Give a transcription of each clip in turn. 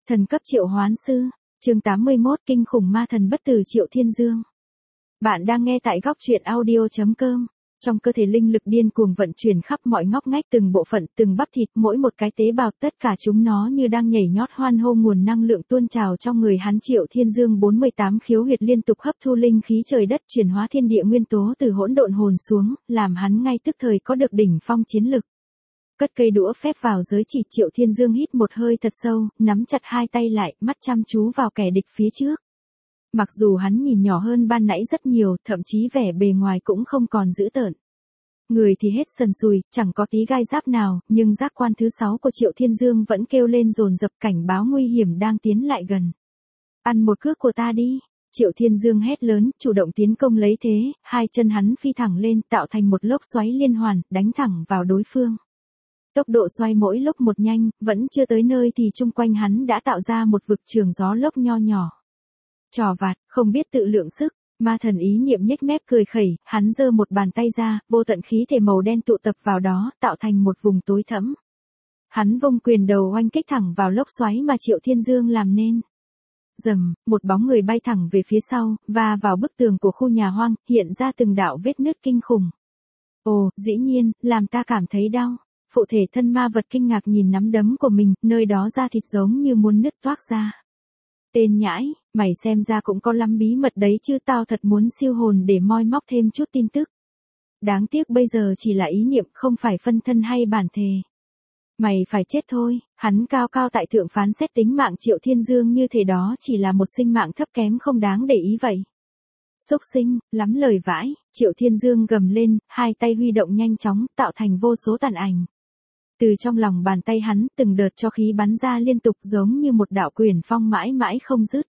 Thần cấp triệu hoán sư, chương 81 kinh khủng ma thần bất tử Triệu Thiên Dương. Bạn đang nghe tại góc truyện audio.com. Trong cơ thể linh lực điên cuồng vận chuyển khắp mọi ngóc ngách, từng bộ phận, từng bắp thịt, mỗi một cái tế bào, tất cả chúng nó như đang nhảy nhót hoan hô, nguồn năng lượng tuôn trào trong người hắn. Triệu Thiên Dương 48 khiếu huyệt liên tục hấp thu linh khí trời đất, chuyển hóa thiên địa nguyên tố từ hỗn độn hồn xuống, làm hắn ngay tức thời có được đỉnh phong chiến lực. Cất cây đũa phép vào giới chỉ, Triệu Thiên Dương hít một hơi thật sâu, nắm chặt hai tay lại, mắt chăm chú vào kẻ địch phía trước. Mặc dù hắn nhìn nhỏ hơn ban nãy rất nhiều, thậm chí vẻ bề ngoài cũng không còn dữ tợn. Người thì hết sần sùi, chẳng có tí gai giáp nào, nhưng giác quan thứ 6 của Triệu Thiên Dương vẫn kêu lên dồn dập, cảnh báo nguy hiểm đang tiến lại gần. Ăn một cước của ta đi. Triệu Thiên Dương hét lớn, chủ động tiến công lấy thế, hai chân hắn phi thẳng lên, tạo thành một lốc xoáy liên hoàn, đánh thẳng vào đối phương. Tốc độ xoay mỗi lúc một nhanh, vẫn chưa tới nơi thì chung quanh hắn đã tạo ra một vực trường gió lốc nho nhỏ. Trò vặt, không biết tự lượng sức, ma thần ý niệm nhếch mép cười khẩy, hắn giơ một bàn tay ra, vô tận khí thể màu đen tụ tập vào đó, tạo thành một vùng tối thẫm. Hắn vung quyền đầu oanh kích thẳng vào lốc xoáy mà Triệu Thiên Dương làm nên. Rầm, một bóng người bay thẳng về phía sau, và vào bức tường của khu nhà hoang, hiện ra từng đạo vết nứt kinh khủng. Ồ, dĩ nhiên, làm ta cảm thấy đau. Phụ thể thân ma vật kinh ngạc nhìn nắm đấm của mình, nơi đó da thịt giống như muốn nứt toác ra. Tên nhãi, mày xem ra cũng có lắm bí mật đấy chứ, tao thật muốn siêu hồn để moi móc thêm chút tin tức. Đáng tiếc bây giờ chỉ là ý niệm, không phải phân thân hay bản thể. Mày phải chết thôi. Hắn cao cao tại thượng phán xét tính mạng Triệu Thiên Dương như thể đó chỉ là một sinh mạng thấp kém không đáng để ý vậy. Xúc sinh, lắm lời vãi. Triệu Thiên Dương gầm lên, hai tay huy động nhanh chóng, tạo thành vô số tàn ảnh. Từ trong lòng bàn tay hắn, từng đợt cho khí bắn ra liên tục, giống như một đạo quyền phong mãi mãi không dứt.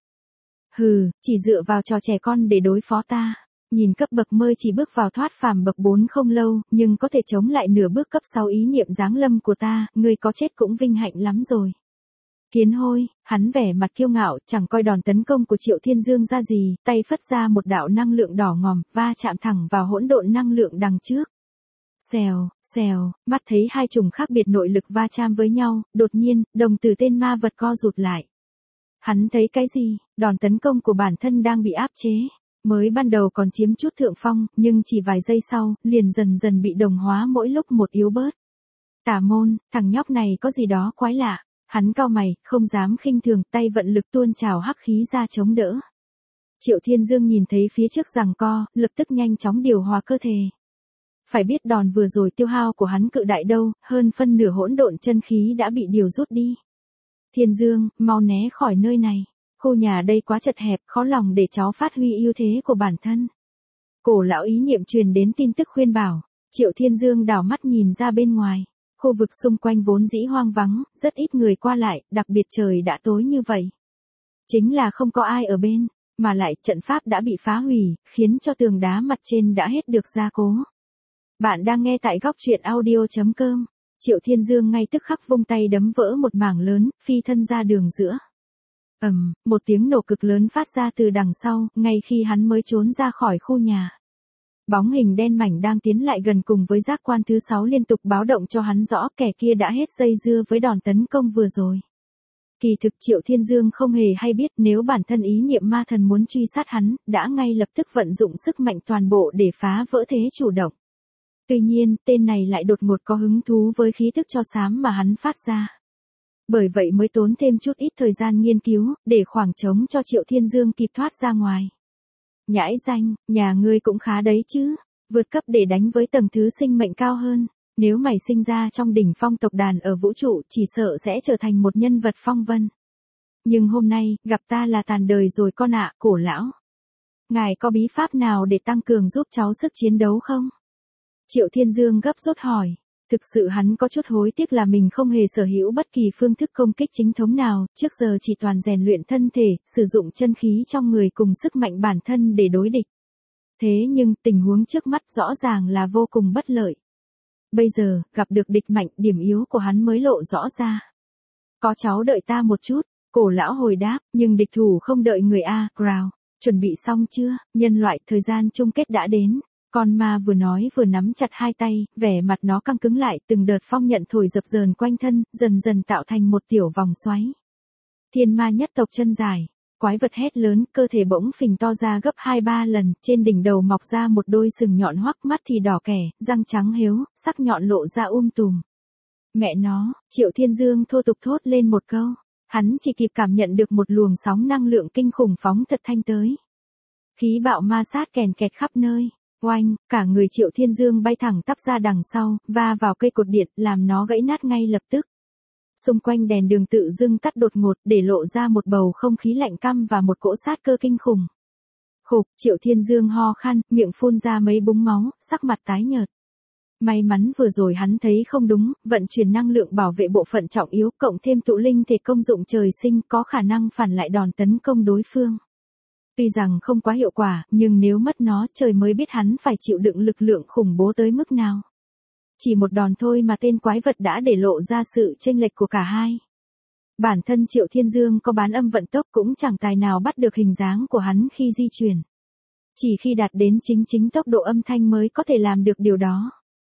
Hừ, chỉ dựa vào trò trẻ con để đối phó ta. Nhìn cấp bậc mới chỉ bước vào thoát phàm bậc 4 không lâu, nhưng có thể chống lại nửa bước cấp 6 ý niệm giáng lâm của ta, ngươi có chết cũng vinh hạnh lắm rồi. Kiến hôi, hắn vẻ mặt kiêu ngạo, chẳng coi đòn tấn công của Triệu Thiên Dương ra gì, tay phất ra một đạo năng lượng đỏ ngòm, va chạm thẳng vào hỗn độn năng lượng đằng trước. Xèo, xèo, mắt thấy hai chủng khác biệt nội lực va chạm với nhau, đột nhiên, đồng tử tên ma vật co rụt lại. Hắn thấy cái gì? Đòn tấn công của bản thân đang bị áp chế. Mới ban đầu còn chiếm chút thượng phong, nhưng chỉ vài giây sau, liền dần dần bị đồng hóa mỗi lúc một yếu bớt. Tà môn, thằng nhóc này có gì đó quái lạ. Hắn cau mày, không dám khinh thường, tay vận lực tuôn trào hắc khí ra chống đỡ. Triệu Thiên Dương nhìn thấy phía trước giằng co, lập tức nhanh chóng điều hòa cơ thể. Phải biết đòn vừa rồi tiêu hao của hắn cự đại đâu, hơn phân nửa hỗn độn chân khí đã bị điều rút đi. Thiên Dương, mau né khỏi nơi này. Khu nhà đây quá chật hẹp, khó lòng để cháu phát huy ưu thế của bản thân. Cổ lão ý niệm truyền đến tin tức khuyên bảo. Triệu Thiên Dương đảo mắt nhìn ra bên ngoài. Khu vực xung quanh vốn dĩ hoang vắng, rất ít người qua lại, đặc biệt trời đã tối như vậy. Chính là không có ai ở bên, mà lại trận pháp đã bị phá hủy, khiến cho tường đá mặt trên đã hết được gia cố. Bạn đang nghe tại góc truyện audio.com. Triệu Thiên Dương ngay tức khắc vung tay đấm vỡ một mảng lớn, phi thân ra đường giữa. Một tiếng nổ cực lớn phát ra từ đằng sau, ngay khi hắn mới trốn ra khỏi khu nhà. Bóng hình đen mảnh đang tiến lại gần, cùng với giác quan thứ 6 liên tục báo động cho hắn rõ kẻ kia đã hết dây dưa với đòn tấn công vừa rồi. Kỳ thực Triệu Thiên Dương không hề hay biết, nếu bản thân ý niệm ma thần muốn truy sát hắn, đã ngay lập tức vận dụng sức mạnh toàn bộ để phá vỡ thế chủ động. Tuy nhiên, tên này lại đột ngột có hứng thú với khí thức cho xám mà hắn phát ra. Bởi vậy mới tốn thêm chút ít thời gian nghiên cứu, để khoảng trống cho Triệu Thiên Dương kịp thoát ra ngoài. Nhãi danh, nhà ngươi cũng khá đấy chứ, vượt cấp để đánh với tầng thứ sinh mệnh cao hơn. Nếu mày sinh ra trong đỉnh phong tộc đàn ở vũ trụ, chỉ sợ sẽ trở thành một nhân vật phong vân. Nhưng hôm nay, gặp ta là tàn đời rồi con ạ, cổ lão. Ngài có bí pháp nào để tăng cường giúp cháu sức chiến đấu không? Triệu Thiên Dương gấp rút hỏi. Thực sự hắn có chút hối tiếc là mình không hề sở hữu bất kỳ phương thức công kích chính thống nào, trước giờ chỉ toàn rèn luyện thân thể, sử dụng chân khí trong người cùng sức mạnh bản thân để đối địch. Thế nhưng, tình huống trước mắt rõ ràng là vô cùng bất lợi. Bây giờ, gặp được địch mạnh, điểm yếu của hắn mới lộ rõ ra. Có cháu đợi ta một chút, cổ lão hồi đáp, nhưng địch thủ không đợi người a, Growl. Chuẩn bị xong chưa, nhân loại, thời gian chung kết đã đến. Con ma vừa nói vừa nắm chặt hai tay, vẻ mặt nó căng cứng lại, từng đợt phong nhận thổi dập dờn quanh thân, dần dần tạo thành một tiểu vòng xoáy. Thiên ma nhất tộc chân dài. Quái vật hét lớn, cơ thể bỗng phình to ra gấp 2-3 lần, trên đỉnh đầu mọc ra một đôi sừng nhọn hoắc, mắt thì đỏ kẻ, răng trắng héo, sắc nhọn lộ ra tùm. Mẹ nó, Triệu Thiên Dương thô tục thốt lên một câu. Hắn chỉ kịp cảm nhận được một luồng sóng năng lượng kinh khủng phóng thật thanh tới. Khí bạo ma sát kèn kẹt khắp nơi. Oanh, cả người Triệu Thiên Dương bay thẳng tắp ra đằng sau, va vào cây cột điện, làm nó gãy nát ngay lập tức. Xung quanh đèn đường tự dưng tắt đột ngột, để lộ ra một bầu không khí lạnh căm và một cỗ sát cơ kinh khủng. Khục, Triệu Thiên Dương ho khan, miệng phun ra mấy búng máu, sắc mặt tái nhợt. May mắn vừa rồi hắn thấy không đúng, vận chuyển năng lượng bảo vệ bộ phận trọng yếu, cộng thêm tụ linh thể công dụng trời sinh có khả năng phản lại đòn tấn công đối phương. Tuy rằng không quá hiệu quả, nhưng nếu mất nó, trời mới biết hắn phải chịu đựng lực lượng khủng bố tới mức nào. Chỉ một đòn thôi mà tên quái vật đã để lộ ra sự chênh lệch của cả hai. Bản thân Triệu Thiên Dương có bán âm vận tốc cũng chẳng tài nào bắt được hình dáng của hắn khi di chuyển. Chỉ khi đạt đến chính tốc độ âm thanh mới có thể làm được điều đó.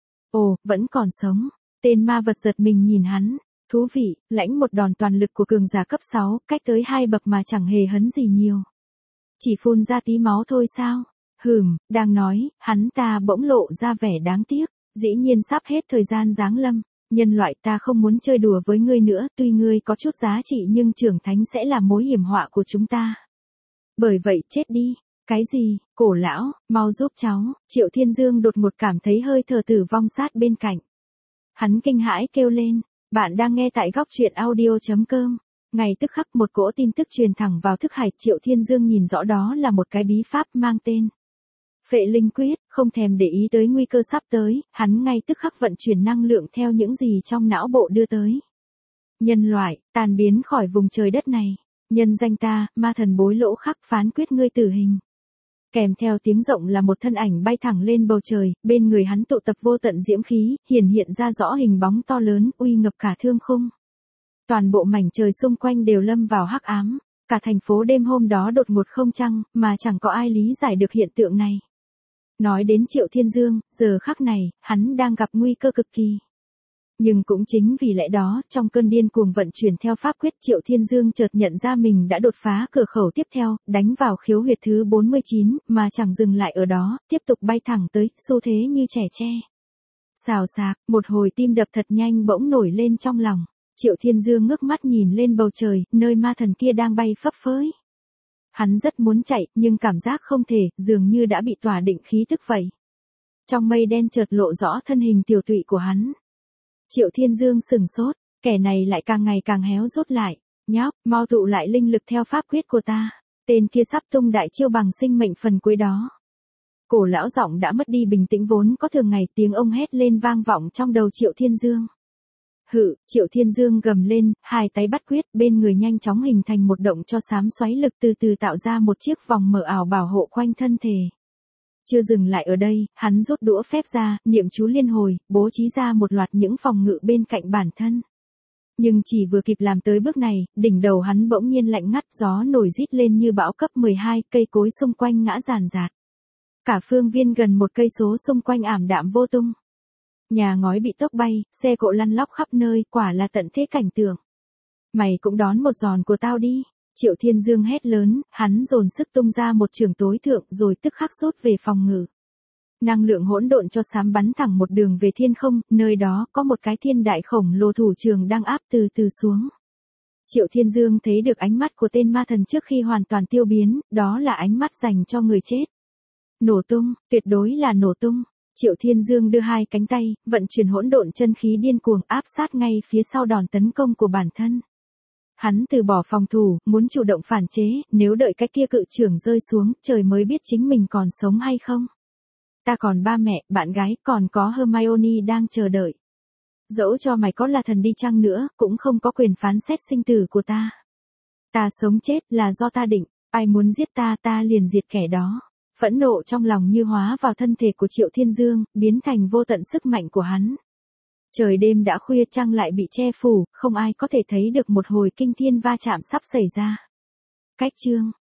Ồ, vẫn còn sống. Tên ma vật giật mình nhìn hắn. Thú vị, lãnh một đòn toàn lực của cường giả cấp 6, cách tới 2 bậc mà chẳng hề hấn gì nhiều. Chỉ phun ra tí máu thôi sao? Đang nói, hắn ta bỗng lộ ra vẻ đáng tiếc. Dĩ nhiên sắp hết thời gian giáng lâm. Nhân loại ta không muốn chơi đùa với ngươi nữa, tuy ngươi có chút giá trị nhưng trưởng thánh sẽ là mối hiểm họa của chúng ta. Bởi vậy chết đi. Cái gì, cổ lão, mau giúp cháu. Triệu Thiên Dương đột ngột cảm thấy hơi thở tử vong sát bên cạnh. Hắn kinh hãi kêu lên, bạn đang nghe tại góc truyện audio.com. Ngay tức khắc một cỗ tin tức truyền thẳng vào thức hải. Triệu Thiên Dương nhìn rõ đó là một cái bí pháp mang tên Phệ Linh Quyết, không thèm để ý tới nguy cơ sắp tới, hắn ngay tức khắc vận chuyển năng lượng theo những gì trong não bộ đưa tới. Nhân loại, tan biến khỏi vùng trời đất này. Nhân danh ta, ma thần bối lỗ khắc, phán quyết ngươi tử hình. Kèm theo tiếng rộng là một thân ảnh bay thẳng lên bầu trời, bên người hắn tụ tập vô tận diễm khí, hiện ra rõ hình bóng to lớn, uy ngập cả thương khung. Toàn bộ mảnh trời xung quanh đều lâm vào hắc ám, cả thành phố đêm hôm đó đột ngột không trăng, mà chẳng có ai lý giải được hiện tượng này. Nói đến Triệu Thiên Dương, giờ khắc này, hắn đang gặp nguy cơ cực kỳ. Nhưng cũng chính vì lẽ đó, trong cơn điên cuồng vận chuyển theo pháp quyết, Triệu Thiên Dương chợt nhận ra mình đã đột phá cửa khẩu tiếp theo, đánh vào khiếu huyệt thứ 49, mà chẳng dừng lại ở đó, tiếp tục bay thẳng tới, xu thế như trẻ tre. Xào xạc, một hồi tim đập thật nhanh bỗng nổi lên trong lòng. Triệu Thiên Dương ngước mắt nhìn lên bầu trời, nơi ma thần kia đang bay phấp phới. Hắn rất muốn chạy, nhưng cảm giác không thể, dường như đã bị tỏa định khí tức vậy. Trong mây đen chợt lộ rõ thân hình tiểu tụy của hắn. Triệu Thiên Dương sừng sốt, kẻ này lại càng ngày càng héo rút lại. Nhóc, mau tụ lại linh lực theo pháp quyết của ta. Tên kia sắp tung đại chiêu bằng sinh mệnh phần cuối đó. Cổ lão giọng đã mất đi bình tĩnh vốn có thường ngày, tiếng ông hét lên vang vọng trong đầu Triệu Thiên Dương. Triệu Thiên Dương gầm lên, hai tay bắt quyết, bên người nhanh chóng hình thành một động cho xám xoáy lực từ từ tạo ra một chiếc vòng mở ảo bảo hộ quanh thân thể. Chưa dừng lại ở đây, hắn rút đũa phép ra, niệm chú liên hồi, bố trí ra một loạt những phòng ngự bên cạnh bản thân. Nhưng chỉ vừa kịp làm tới bước này, đỉnh đầu hắn bỗng nhiên lạnh ngắt, gió nổi rít lên như bão cấp 12, cây cối xung quanh ngã ràn rạt. Cả phương viên gần 1 cây số xung quanh ảm đạm vô tung. Nhà ngói bị tốc bay, xe cộ lăn lóc khắp nơi, quả là tận thế cảnh tượng. Mày cũng đón một giòn của tao đi. Triệu Thiên Dương hét lớn, hắn dồn sức tung ra một chưởng tối thượng rồi tức khắc rút về phòng ngự. Năng lượng hỗn độn cho xám bắn thẳng một đường về thiên không, nơi đó có một cái thiên đại khổng lồ thủ trường đang áp từ từ xuống. Triệu Thiên Dương thấy được ánh mắt của tên ma thần trước khi hoàn toàn tiêu biến, đó là ánh mắt dành cho người chết. Nổ tung, tuyệt đối là nổ tung. Triệu Thiên Dương đưa hai cánh tay, vận chuyển hỗn độn chân khí điên cuồng áp sát ngay phía sau đòn tấn công của bản thân. Hắn từ bỏ phòng thủ, muốn chủ động phản chế, nếu đợi cái kia cự trưởng rơi xuống, trời mới biết chính mình còn sống hay không. Ta còn ba mẹ, bạn gái, còn có Hermione đang chờ đợi. Dẫu cho mày có là thần đi chăng nữa, cũng không có quyền phán xét sinh tử của ta. Ta sống chết là do ta định, ai muốn giết ta, ta liền diệt kẻ đó. Phẫn nộ trong lòng như hóa vào thân thể của Triệu Thiên Dương, biến thành vô tận sức mạnh của hắn. Trời đêm đã khuya, trăng lại bị che phủ, không ai có thể thấy được một hồi kinh thiên va chạm sắp xảy ra. Cách chương